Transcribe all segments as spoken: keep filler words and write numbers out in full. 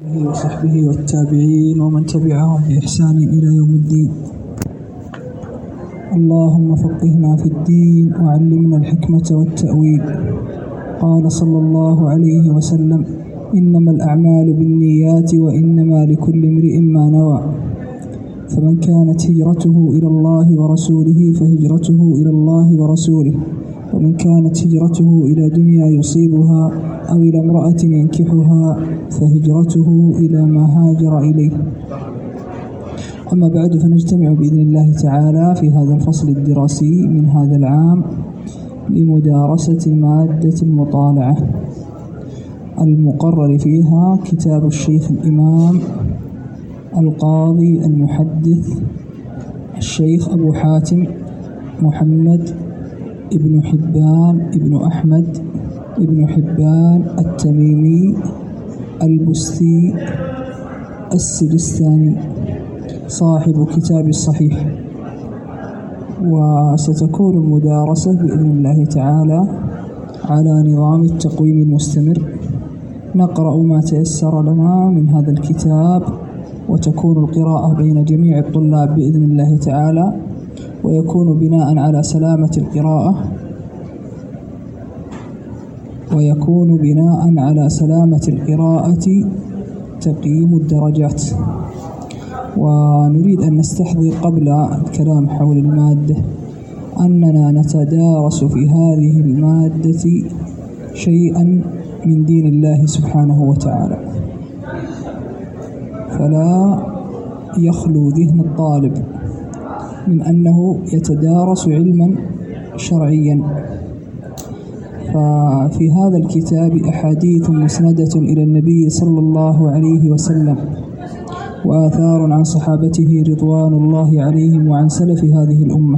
وصحبه والتابعين ومن تبعهم بإحسان إلى يوم الدين. اللهم فقهنا في الدين وعلمنا الحكمة والتأويل. قال صلى الله عليه وسلم: إنما الأعمال بالنيات وإنما لكل امرئ ما نوى، فمن كانت هجرته إلى الله ورسوله فهجرته إلى الله ورسوله، ومن كانت هجرته إلى دنيا يصيبها أو إلى امرأة ينكحها فهجرته إلى ما هاجر إليه. أما بعد، فنجتمع بإذن الله تعالى في هذا الفصل الدراسي من هذا العام لمدارسة مادة المطالعة المقرر فيها كتاب الشيخ الإمام القاضي المحدث الشيخ أبو حاتم محمد ابن حبان ابن أحمد ابن حبان التميمي البستي السجستاني صاحب كتاب الصحيح. وستكون المدارسة بإذن الله تعالى على نظام التقويم المستمر، نقرأ ما تيسر لنا من هذا الكتاب، وتكون القراءة بين جميع الطلاب بإذن الله تعالى، ويكون بناء على سلامة القراءة ويكون بناء على سلامة القراءة تقييم الدرجات. ونريد أن نستحضر قبل الكلام حول المادة أننا نتدارس في هذه المادة شيئا من دين الله سبحانه وتعالى، فلا يخلو ذهن الطالب من أنه يتدارس علما شرعيا. ففي هذا الكتاب أحاديث مسندة إلى النبي صلى الله عليه وسلم، وآثار عن صحابته رضوان الله عليهم وعن سلف هذه الأمة.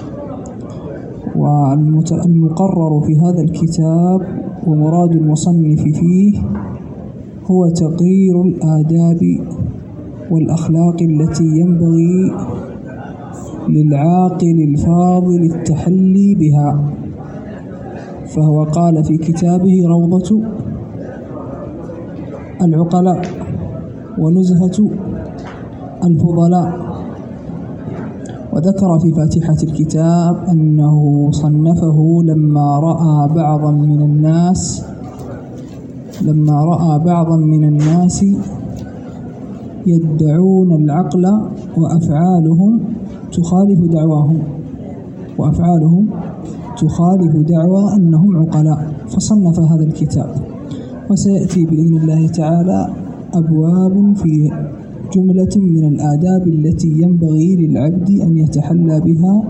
والمقرر في هذا الكتاب ومراد المصنف فيه هو تقرير الآداب والأخلاق التي ينبغي للعاقل الفاضل التحلي بها. فهو قال في كتابه روضة العقلاء ونزهة الفضلاء، وذكر في فاتحة الكتاب أنه صنفه لما رأى بعضا من الناس لما رأى بعضا من الناس يدعون العقل وأفعالهم تخالف دعواهم وأفعالهم تخالف دعوى أنهم عقلاء، فصنف هذا الكتاب. وسيأتي بإذن الله تعالى أبواب في جملة من الآداب التي ينبغي للعبد أن يتحلى بها،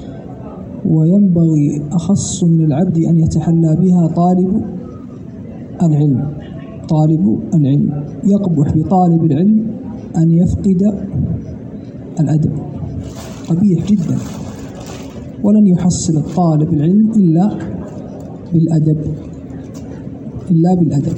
وينبغي أخص من العبد أن يتحلى بها طالب العلم طالب العلم يقبح بطالب العلم أن يفقد الأدب، قبيح جدا، ولن يحصل الطالب العلم إلا بالأدب إلا بالأدب.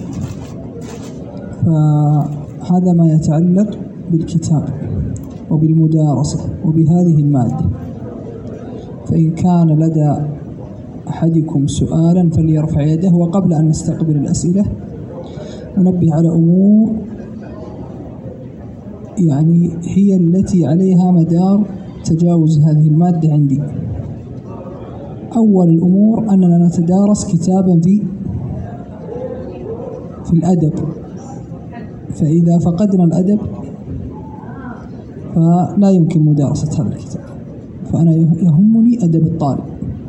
فهذا ما يتعلق بالكتاب وبالمدارسة وبهذه المادة. فإن كان لدى أحدكم سؤالا فليرفع يده. وقبل أن نستقبل الأسئلة ننبه على أمور يعني هي التي عليها مدار تجاوز هذه المادة عندي. أول الأمور أننا نتدارس كتابا في في الأدب، فإذا فقدنا الأدب فلا يمكن مدارسة هذا الكتاب. فأنا يهمني أدب الطالب،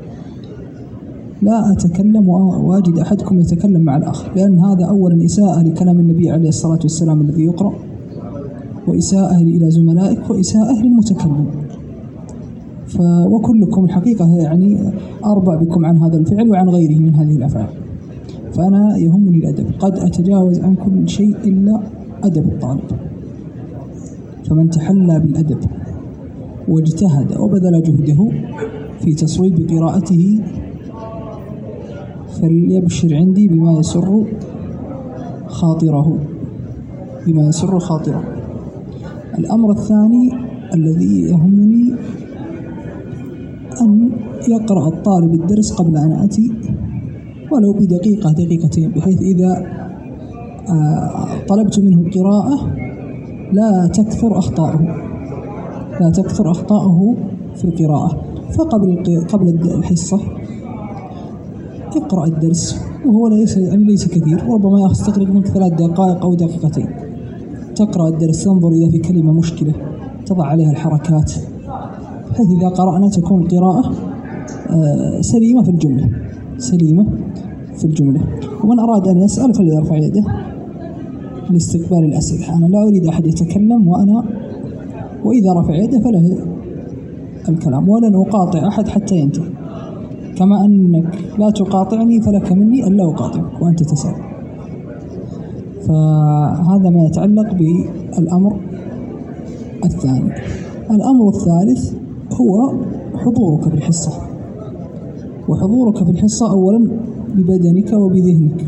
لا أتكلم واجد أحدكم يتكلم مع الآخر، لأن هذا أولا إساءة لكلام النبي عليه الصلاة والسلام الذي يقرأ، وإساءة إلى زملائك، وإساءة للمتكلم. ف وكلكم الحقيقة يعني أربع بكم عن هذا الفعل وعن غيره من هذه الأفعال. فأنا يهمني الأدب، قد أتجاوز عن كل شيء إلا أدب الطالب. فمن تحلى بالأدب واجتهد وبذل جهده في تصويب قراءته فليبشر عندي بما يسر خاطره بما يسر خاطره. الأمر الثاني الذي يهمني أن يقرأ الطالب الدرس قبل أن أتي ولو بدقيقة دقيقتين، بحيث إذا طلبت منه القراءة لا تكثر أخطاؤه لا تكثر أخطاؤه في القراءة. فقبل قبل الحصة اقرأ الدرس، وهو ليس يعني ليس كثير، ربما يستغرق منك ثلاث دقائق أو دقيقتين. تقرأ الدرس، تنظر إذا في كلمة مشكلة تضع عليها الحركات، بحيث إذا قرأنا تكون القراءة سليمة في الجملة سليمة في الجملة. ومن أراد أن يسأل فليرفع يده لاستقبال الأسئلة. أنا لا أريد أحد يتكلم وأنا وإذا رفع يده فله الكلام، ولن أقاطع أحد حتى ينتهي، كما أنك لا تقاطعني فلك مني أن لا أقاطعك وأنت تسأل. فهذا ما يتعلق بالأمر الثاني. الأمر الثالث هو حضورك في الحصة، وحضورك في الحصة أولا ببدنك وبذهنك.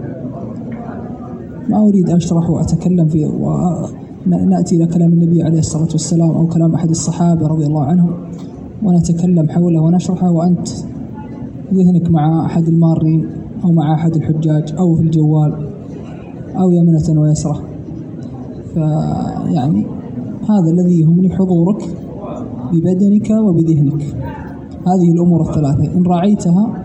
ما أريد أشرح وأتكلم فيه ونأتي إلى كلام النبي عليه الصلاة والسلام أو كلام أحد الصحابة رضي الله عنهم ونتكلم حوله ونشرحه وأنت ذهنك مع أحد المارين أو مع أحد الحجاج أو في الجوال أو يمنة ويسرة. فيعني هذا الذي يهمني، حضورك ببدنك وبذهنك. هذه الأمور الثلاثة إن راعيتها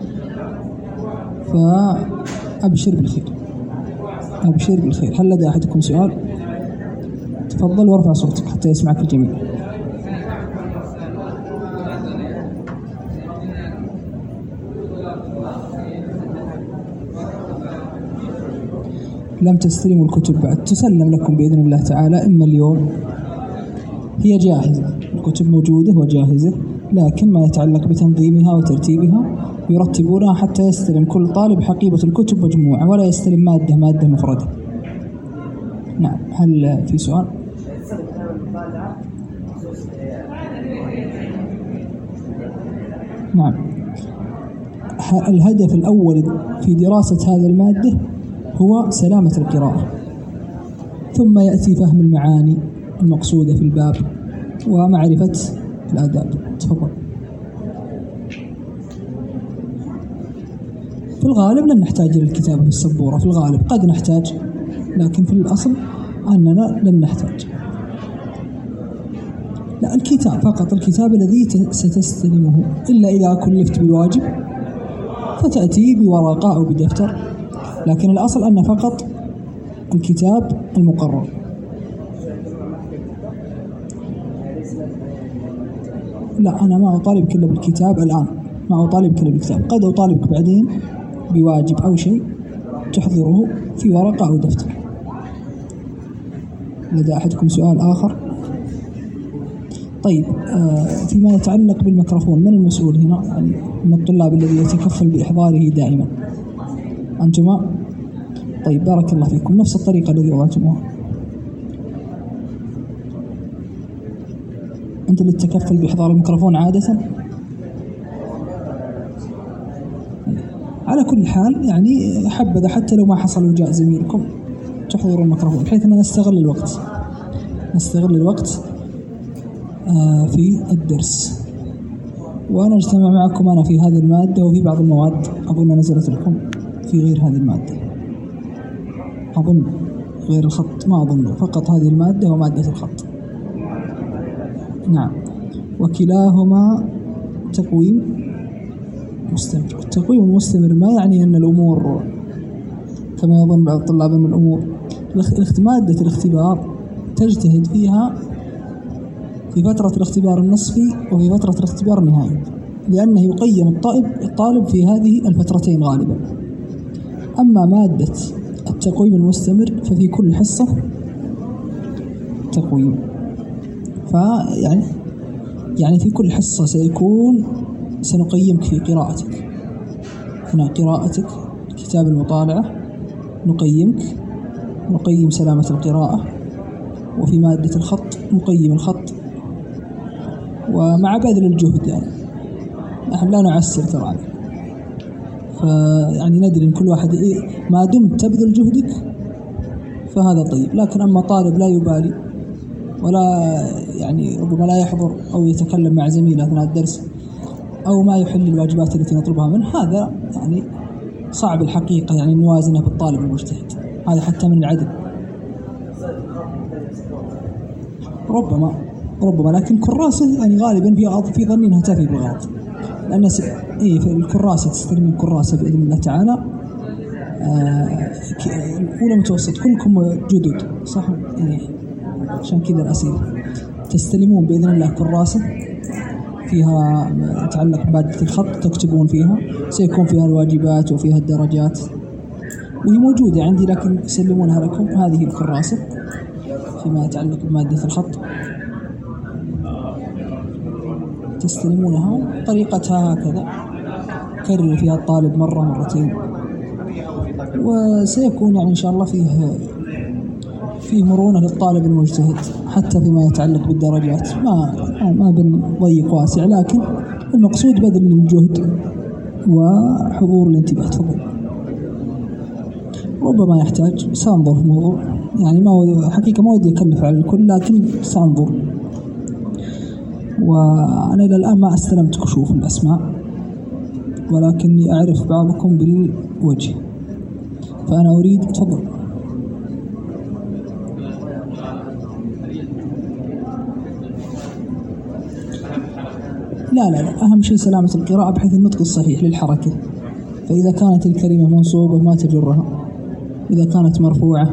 فأبشر بالخير أبشر بالخير. هل لدى أحدكم سؤال؟ تفضل وارفع صوتك حتى يسمعك الجميع. لم تستلموا الكتب بعد، تسلم لكم بإذن الله تعالى إما اليوم، هي جاهزة، الكتب موجودة وجاهزة، لكن ما يتعلق بتنظيمها وترتيبها يرتبونها حتى يستلم كل طالب حقيبة الكتب مجموعة ولا يستلم مادة مادة مفردة. نعم، هل في سؤال؟ نعم، الهدف الأول في دراسة هذا المادة هو سلامة القراءة، ثم يأتي فهم المعاني المقصودة في الباب ومعرفة الآداب. تفضل. في الغالب لن نحتاج إلى الكتابة في السبورة، في الغالب قد نحتاج، لكن في الأصل أننا لن نحتاج. لا، الكتاب فقط، الكتاب الذي ستستلمه، إلا إذا كلفت بواجب فتأتي بورقة أو بدفتر، لكن الأصل أن فقط الكتاب المقرر. لا، أنا ما أطالبك إلا بالكتاب الآن، ما أطالبك إلا بالكتاب، قد أطالبك بعدين بواجب أو شيء تحضره في ورقة أو دفتر. لدى أحدكم سؤال آخر؟ طيب، آه فيما يتعلق بالميكروفون، من المسؤول هنا يعني من الطلاب الذي يتكفل بإحضاره دائما؟ أنتما؟ طيب، بارك الله فيكم. نفس الطريقة الذي وضعتموها، أنت اللي تتكفل بإحضار الميكروفون عادة. على كل حال يعني حبذا حتى لو ما حصل وجاء زميلكم تحضروا الميكروفون، بحيث أن نستغل الوقت نستغل الوقت آه في الدرس، وأنا أجتمع معكم أنا في هذه المادة وفي بعض المواد أظن نزلت لكم في غير هذه المادة، أظن غير الخط، ما أظن، فقط هذه المادة ومادة الخط. نعم، وكلاهما تقويم مستمر. التقويم المستمر ما يعني أن الأمور كما يظن بعض الطلاب من الأمور مادة الاختبار تجتهد فيها في فترة الاختبار النصفي وفي فترة الاختبار النهائي، لأنه يقيم الطالب الطالب في هذه الفترتين غالبا. أما مادة التقويم المستمر ففي كل حصة تقويم، فيعني يعني في كل حصة سيكون سنقيمك في قراءتك، هنا قراءتك كتاب المطالعة نقيمك، نقيم سلامة القراءة، وفي مادة الخط نقيم الخط، ومع بذل الجهد. يعني نحن لا نعسر ترى، فيعني ندري إن كل واحد إيه ما دمت تبذل جهدك فهذا طيب. لكن أما طالب لا يبالي ولا يعني ربما لا يحضر أو يتكلم مع زميله أثناء الدرس أو ما يحل الواجبات التي نطلبها منه، هذا يعني صعب الحقيقة يعني نوازنه بالطالب المجتهد، هذا حتى من العدل ربما ربما لكن كراسة يعني غالبا في في ظني انها تفي بالغلط، لان س... اي في الكراسة تستلمين كراسة باذن الله تعالى. آه... اولى متوسط كلكم جدد صح؟ إيه. عشان كذا الاسئله تستلمون باذن الله كراسة فيها يتعلق بمادة الخط تكتبون فيها، سيكون فيها الواجبات وفيها الدرجات وهي موجودة عندي، لكن يسلمونها لكم. هذه الكراسة فيما يتعلق بمادة الخط تستلمونها، طريقتها هكذا كرر فيها الطالب مرة مرتين، وسيكون يعني إن شاء الله فيه فيه مرونة للطالب المجتهد حتى فيما يتعلق بالدرجات، ما ما بنضيق واسع، لكن المقصود بذل الجهد وحضور الانتباه. تفضل. ربما يحتاج سأنظر في الموضوع، يعني ما حقيقة ما ودي أكلف على الكل، لكن سأنظر. وأنا إلى الآن ما استلمت كشوف الأسماء، ولكني أعرف بعضكم بالوجه، فأنا أريد. تفضل. لا لا لا أهم شيء سلامة القراءة بحيث النطق الصحيح للحركة، فإذا كانت الكلمة منصوبة ما تجرها، إذا كانت مرفوعة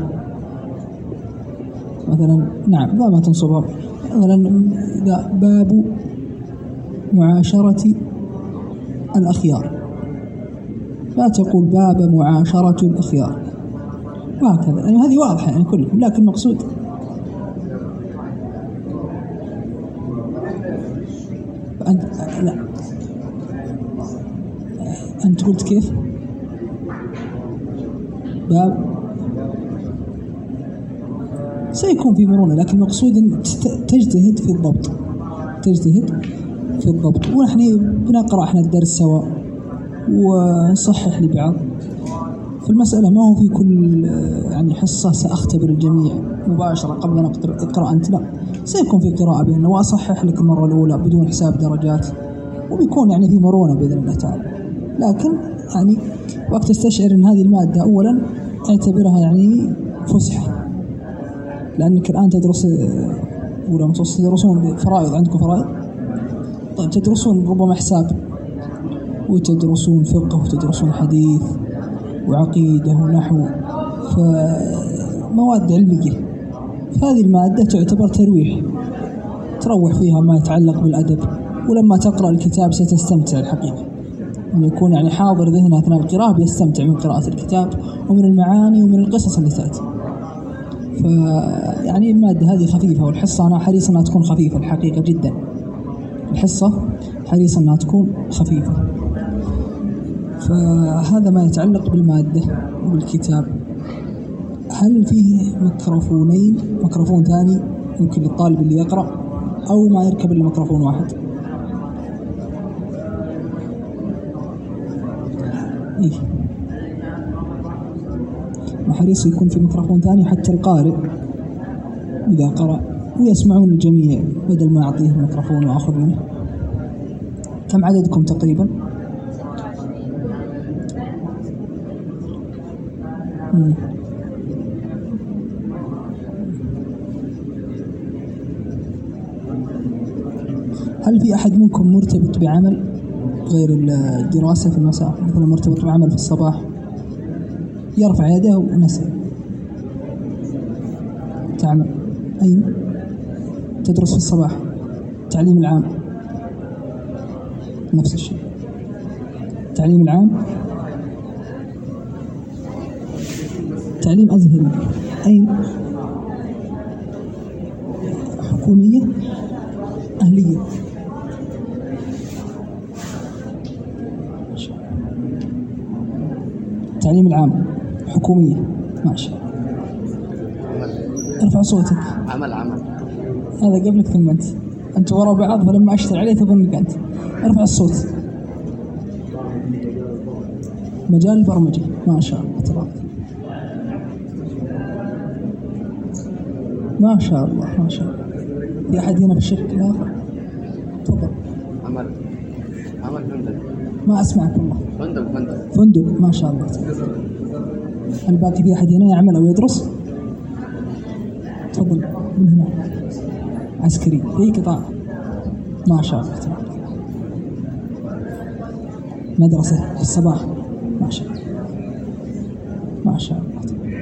مثلا نعم لا ما تنصبها. مثلا إذا باب معاشرة الأخيار لا تقول باب معاشرة الأخيار، وهكذا يعني هذه واضحة يعني كلكم، لكن المقصود أنت لا أنت قلت كيف باب سيكون في مرونة، لكن المقصود أن تجتهد في الضبط، تجتهد في الضبط. ونحن بنقرأ احنا الدرس سوا ونصحح لبعض في المسألة، ما هو في كل يعني حصة سأختبر الجميع مباشرة قبل أن أقرأ أنت، لا سيكون في قراءة بيننا وأصحح لك المرة الأولى بدون حساب درجات، وبيكون يعني في مرونة بإذن الله تعالى. لكن يعني وقت تستشعر أن هذه المادة أولا اعتبرها يعني فسحة، لأنك الآن تدرس أولى متوسط تدرسون فرائض، عندكم فرائض، طيب تدرسون ربما حساب وتدرسون فقه وتدرسون حديث وعقيدة ونحو، فمواد علمية، فهذه المادة تعتبر ترويح، تروح فيها ما يتعلق بالأدب، ولما تقرأ الكتاب ستستمتع الحقيقة، أن يكون يعني حاضر ذهن أثناء القراءة بيستمتع من قراءة الكتاب ومن المعاني ومن القصص اللي تأتي. فيعني المادة هذه خفيفة، والحصة أنا حريص أنها تكون خفيفة الحقيقة جدا، الحصة حريص أنها تكون خفيفة. فهذا ما يتعلق بالمادة وبالكتاب. هل فيه ميكروفونين، ميكروفون ثاني يمكن للطالب اللي يقرأ، أو ما يركب إلا ميكروفون واحد؟ إيه حريص يكون في ميكروفون ثاني حتى القارئ إذا قرأ ويسمعون الجميع، بدل ما أعطيه الميكروفون وأخذ منه. كم عددكم تقريبا؟ مم. هل في أحد منكم مرتبط بعمل غير الدراسة في المساء، مثلا مرتبط بعمل في الصباح؟ يرفع يده ونسأل. تعمل أين؟ تدرس في الصباح؟ تعليم العام نفس الشيء، تعليم العام، تعليم أزهري. أين؟ حكومية، أهلية. تعليم العام، حكومية، ما شاء الله. ارفع صوتك. عمل عمل هذا قبلك ثم أنت أنت وراء بعض، فلما أشتغل عليه تظنك أنت. ارفع الصوت. مجال البرمجة، ما شاء الله تبارك. ما شاء الله ما شاء الله. في أحد هنا في الشركة الآخر؟ تفضل. عمل عمل فندق. ما أسمعك والله. فندق فندق فندق، ما شاء الله. الباقي في أحد هنا يعمل أو يدرس؟ تفضل من هنا. عسكري أي قطاع؟ ما شاء الله تبارك. مدرسة في الصباح؟ ما شاء الله ما شاء الله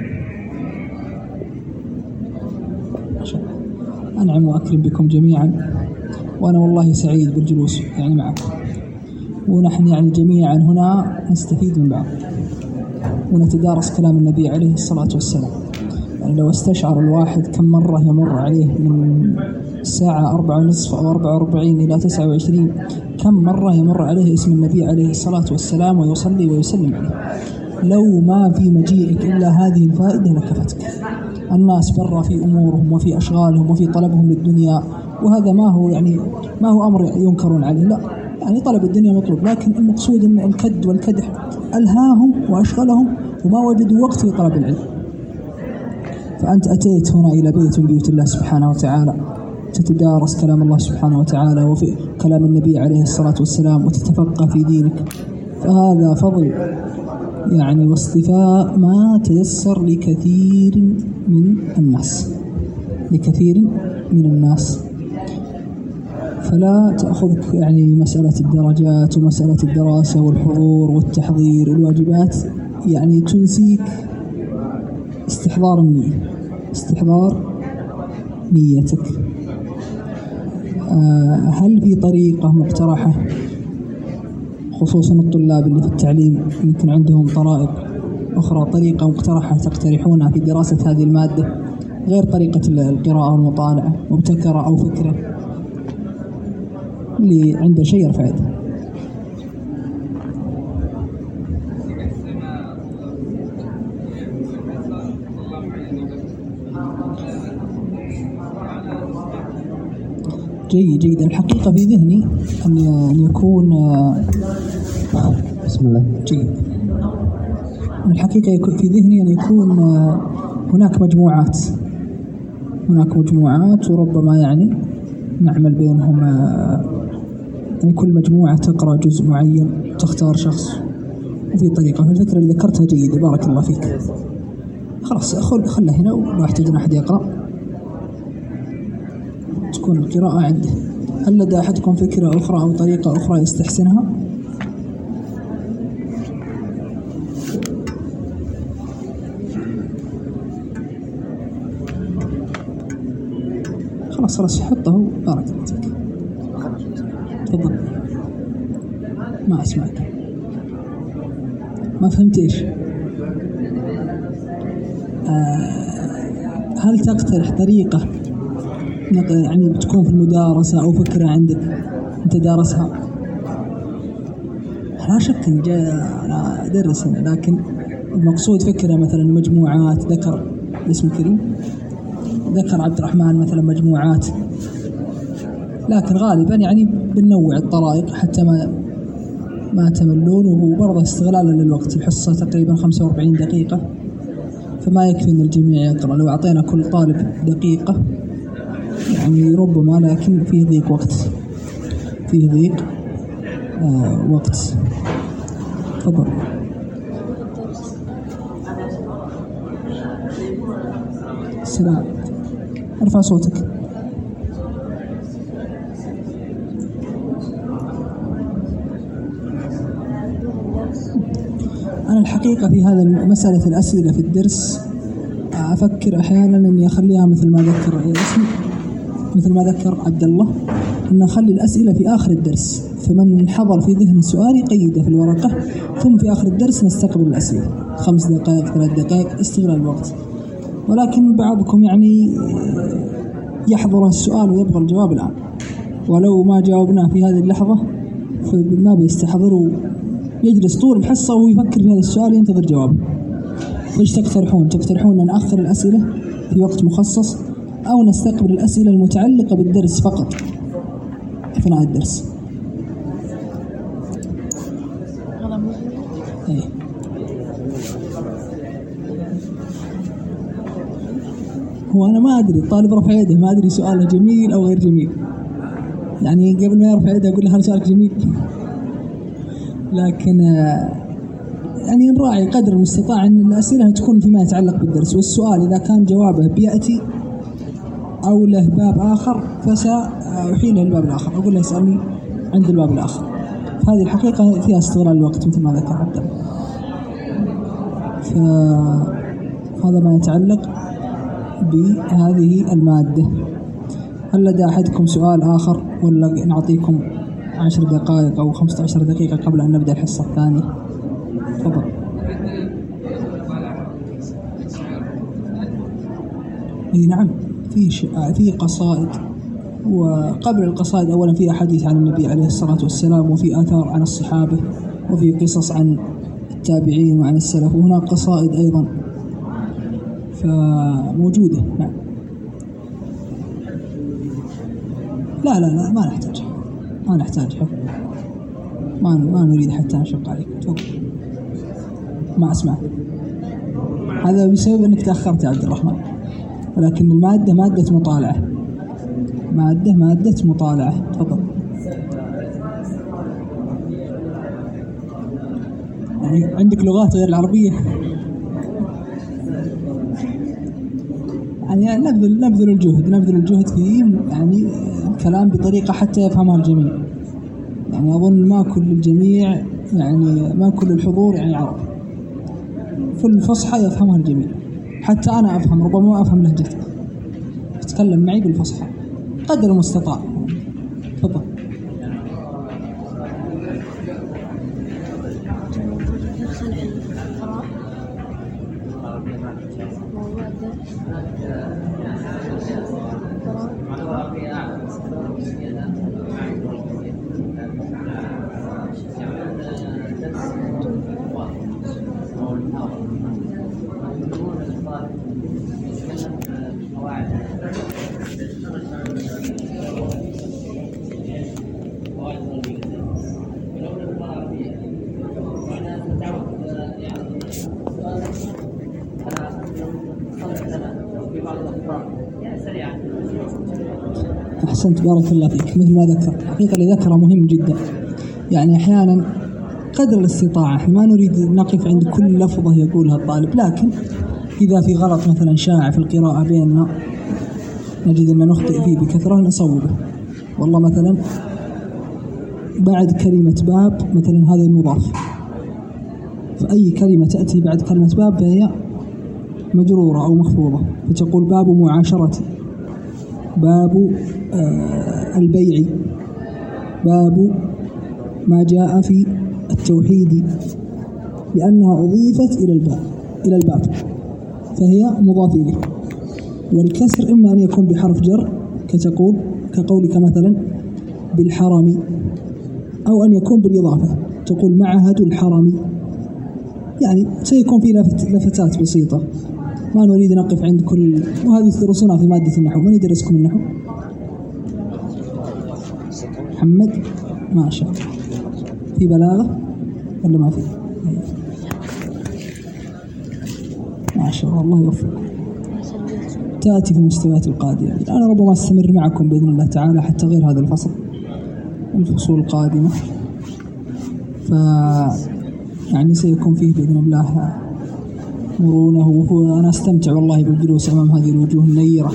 ما شاء الله. أنعم وأكرم بكم جميعا، وأنا والله سعيد بالجلوس يعني معكم، ونحن يعني جميعا هنا نستفيد من بعض ونتدارس كلام النبي عليه الصلاة والسلام. يعني لو استشعر الواحد كم مرة يمر عليه من الساعة أربعة ونصف أو أربعة وأربعين إلى تسعة وعشرين كم مرة يمر عليه اسم النبي عليه الصلاة والسلام ويصلي ويسلم عليه، لو ما في مجيئك إلا هذه الفائدة لكفتك. الناس برا في أمورهم وفي أشغالهم وفي طلبهم للدنيا، وهذا ما هو يعني ما هو أمر ينكرون عليه، لا يعني طلب الدنيا مطلوب، لكن المقصود أن الكد والكدح ألهاهم وأشغلهم وما وجدوا وقت لطلب العلم. فأنت أتيت هنا إلى بيت من بيوت الله سبحانه وتعالى تتدارس كلام الله سبحانه وتعالى وفي كلام النبي عليه الصلاة والسلام وتتفقه في دينك، فهذا فضل يعني واصطفاء ما تيسر لكثير من الناس لكثير من الناس فلا تأخذك يعني مسألة الدرجات ومسألة الدراسة والحضور والتحضير والواجبات يعني تنسيك استحضار النية استحضار نيتك. آه هل في طريقة مقترحة خصوصا الطلاب اللي في التعليم يمكن عندهم طرائق أخرى، طريقة مقترحة تقترحونها في دراسة هذه المادة غير طريقة القراءة والمطالعة، مبتكرة أو فكرة اللي عنده شيء يرفع يده؟ جيد جيد. الحقيقة في ذهني أن يكون بسم الله جيد. الحقيقة في ذهني أن يكون هناك مجموعات هناك مجموعات وربما يعني نعمل بينهم، يعني كل مجموعة تقرأ جزء معين تختار شخص وفي طريقة. فالفكرة اللي ذكرتها جيدة بارك الله فيك. خلاص خل خله هنا ولا يحتاجنا أحد يقرأ، تكون القراءة عنده. هل لدى أحدكم فكرة أخرى أو طريقة أخرى يستحسنها؟ خلاص خلاص حطه بارك الله فيك. تفضل. ما أسمعك، ما فهمت إيش. آه هل تقترح طريقة يعني بتكون في المدارسة أو فكرة عندك أنت دارسها؟ لا شك إن جاء أنا أدرس هنا، لكن المقصود فكرة مثلا مجموعات. ذكر الاسم الكريم ذكر عبد الرحمن مثلا مجموعات، لكن غالبا يعني بننوع الطرائق حتى ما ما تملون، وبرضه استغلالا للوقت. الحصة تقريبا خمسة وأربعين دقيقة، فما يكفي أن الجميع يقرأ. لو أعطينا كل طالب دقيقة يعني ربما، لكن فيه ضيق وقت فيه ضيق آه وقت. تفضل. السلام، ارفع صوتك. أنا الحقيقة في هذا مسألة الأسئلة في الدرس أفكر أحيانا أني أخليها مثل ما ذكر اسمي مثل ما ذكر عبد الله، أن نخلي الأسئلة في آخر الدرس، فمن حضر في ذهن السؤال يقيده في الورقة، ثم في آخر الدرس نستقبل الأسئلة خمس دقائق ثلاث دقائق استغلال الوقت. ولكن بعضكم يعني يحضر السؤال ويبغى الجواب الآن، ولو ما جاوبناه في هذه اللحظة فما بيستحضر، يجلس طول الحصة وهو يفكر في هذا السؤال ينتظر جوابه. فإيش تقترحون؟ تقترحون أن نأخر الأسئلة في وقت مخصص، أو نستقبل الأسئلة المتعلقة بالدرس فقط أثناء الدرس؟ أيه. هو أنا ما أدري، الطالب رفع يده ما أدري سؤاله جميل أو غير جميل، يعني قبل ما يرفع يده أقول له هل سؤالك جميل؟ لكن يعني نراعي قدر المستطاع أن الأسئلة تكون فيما يتعلق بالدرس، والسؤال إذا كان جوابه بيأتي أو له باب آخر فسأحيل الباب الآخر، أقول له اسألني عند الباب الآخر. هذه الحقيقة فيها استغلال الوقت مثل ما ذكر عبد الله. فهذا ما يتعلق بهذه المادة. هل لدى أحدكم سؤال آخر ولا نعطيكم عشر دقائق أو خمسة عشر دقيقة قبل أن نبدأ الحصة الثانية؟ تفضل. إيه نعم، في في قصائد، وقبل القصائد أولا في أحاديث عن النبي عليه الصلاة والسلام، وفي آثار عن الصحابة، وفي قصص عن التابعين وعن السلف، وهناك قصائد أيضا فموجودة. نعم. لا لا لا ما نحتاج ما نحتاج ما ما نريد حتى نشق عليك. تفضل. ما أسمع. هذا بسبب أنك تأخرت يا عبد الرحمن، ولكن المادة مادة مطالعة، مادة مادة مطالعة. تفضل. يعني عندك لغات غير العربية؟ يعني نبذل نبذل الجهد نبذل الجهد في يعني الكلام بطريقة حتى يفهمها الجميع. يعني أظن ما كل الجميع يعني ما كل الحضور يعني عرب، في الفصحى يفهمها الجميع، حتى أنا أفهم، ربما ما أفهم لهجتك، تتكلم معي بالفصحى قدر المستطاع. تفضل. أحسنت، بارك الله فيك. مثل ما ذكر، الحقيقة اللي ذكره مهم جدا. يعني أحيانا قدر الاستطاعة احنا ما نريد نقف عند كل لفظة يقولها الطالب، لكن إذا في غلط مثلا شائع في القراءة بيننا نجد أن نخطئ فيه بكثرة نصوبه. والله مثلا بعد كلمة باب مثلا هذا المضاف، فأي كلمة تأتي بعد كلمة باب فهي مجرورة أو مخفوضة، فتقول باب معاشرة، باب آه البيع، باب ما جاء في التوحيد، لأنها أضيفت إلى الباب إلى الباب فهي مضاف إليه. والكسر إما أن يكون بحرف جر كتقول كقولك مثلا بالحرم، أو أن يكون بالإضافة تقول معهد الحرم. يعني سيكون في لفت لفتات بسيطة، ما نريد نقف عند كل، وهذه تدرسونها في مادة النحو. من يدرسكم النحو؟ محمد ما شاء الله. في بلاغة ولا ما في؟ ما شاء الله، الله يوفق. تأتي في المستويات القادمة. أنا ربما أستمر معكم بإذن الله تعالى حتى غير هذا الفصل، الفصول القادمة، ف يعني سيكون فيه بإذن الله مرونه. وأنا أستمتع والله بالجلوس أمام هذه الوجوه النيرة،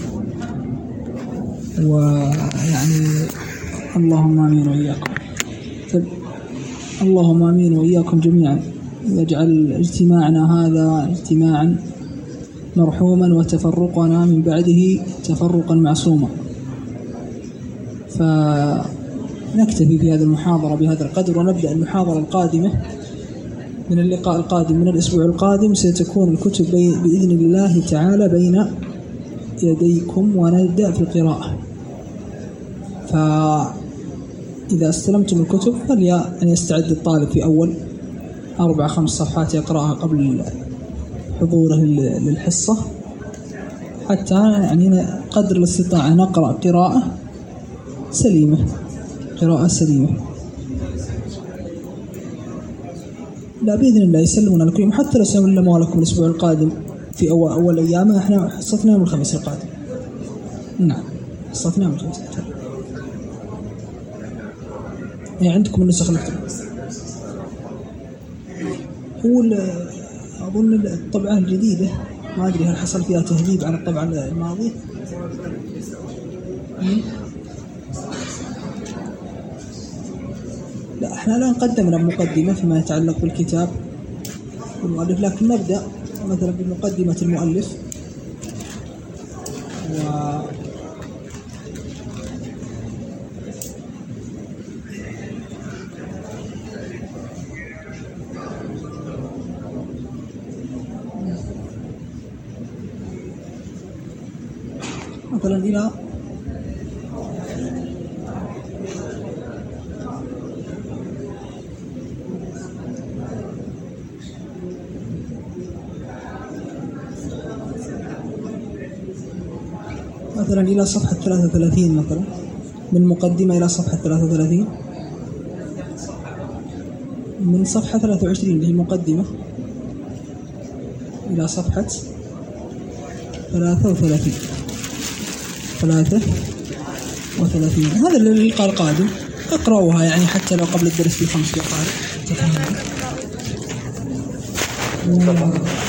ويعني اللهم آمين وإياكم، اللهم آمين وإياكم جميعا، واجعل اجتماعنا هذا اجتماعا مرحوما وتفرقنا من بعده تفرقا معصوما. فنكتفي في هذه المحاضرة بهذا القدر، ونبدأ المحاضرة القادمة من اللقاء القادم من الأسبوع القادم. ستكون الكتب بإذن الله تعالى بين يديكم، ونبدأ في القراءة. فإذا استلمتم الكتب فليأن يستعد الطالب في أول أربع خمس صفحات يقرأها قبل حضوره للحصة، حتى يعني قدر الاستطاعة نقرأ قراءة سليمة، قراءة سليمة. لا بإذن الله يسلمنا لكم، حتى لو سلموا لكم الأسبوع القادم في أول, أول أيام. إحنا حصتنا يوم الخميس القادم. نعم حصتنا يوم الخميس القادم. يعني عندكم النسخ الإلكترونية. هو أظن الطبعة الجديدة ما أدري هل حصل فيها تهذيب عن الطبعة الماضية. لا احنا الآن قدمنا مقدمة فيما يتعلق بالكتاب والمؤلف، لكن نبدأ مثلا بمقدمة المؤلف و مثلا إلى مثلا إلى صفحة ثلاثة وثلاثين، مثلا من مقدمة إلى صفحة ثلاثة وثلاثين، من صفحة ثلاثة وعشرين اللي هي المقدمة إلى صفحة ثلاثة وثلاثين ثلاثة وثلاثين. هذا اللقاء القادم اقرأوها يعني حتى لو قبل الدرس بخمس دقائق تفهمون.